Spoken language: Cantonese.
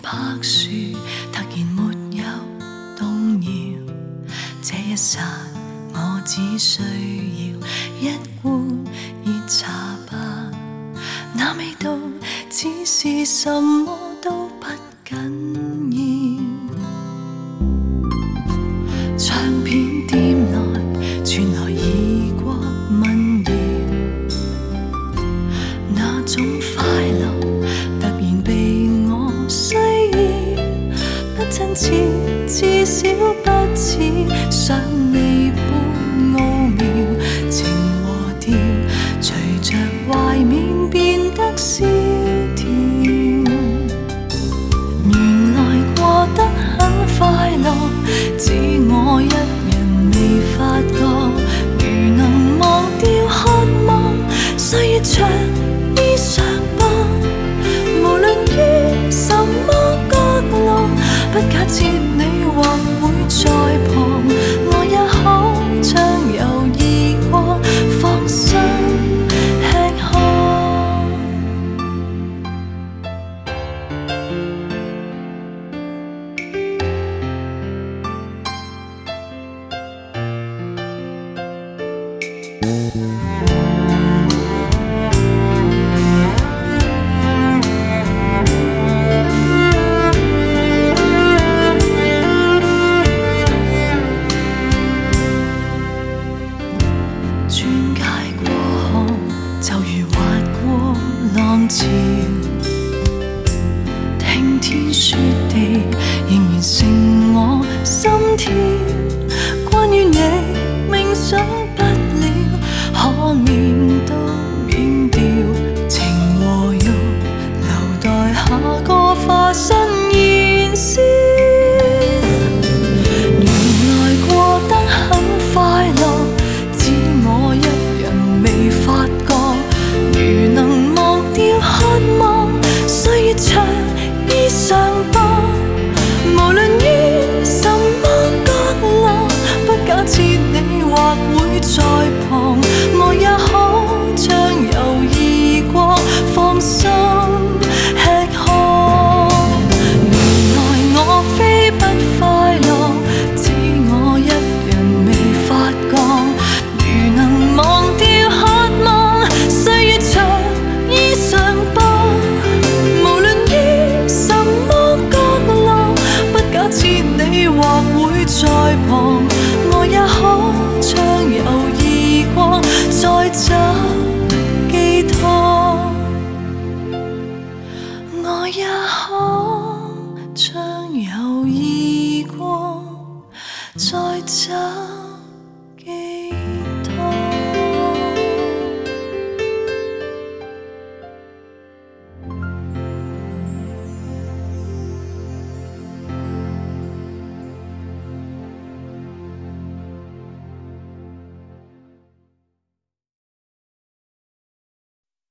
柏樹突然沒有動搖，這一剎我只需要一碗熱茶吧，那味道只是什麼都不緊要。唱片店內傳來異國民謠，那種快樂突然被我需要，不真切，至少不似想你般奧妙，情和調隨着懷緬變得蕭條。原來過得很快樂，只我一人未發覺。如能忘掉渴望，歲月長衣裳吧，無論於什麼角落，不假設你或會在旁，我也可將猶豫過放心吃喝。轉街過河，就如滑過浪潮，聽天說地，仍然成我心跳。關於你，冥想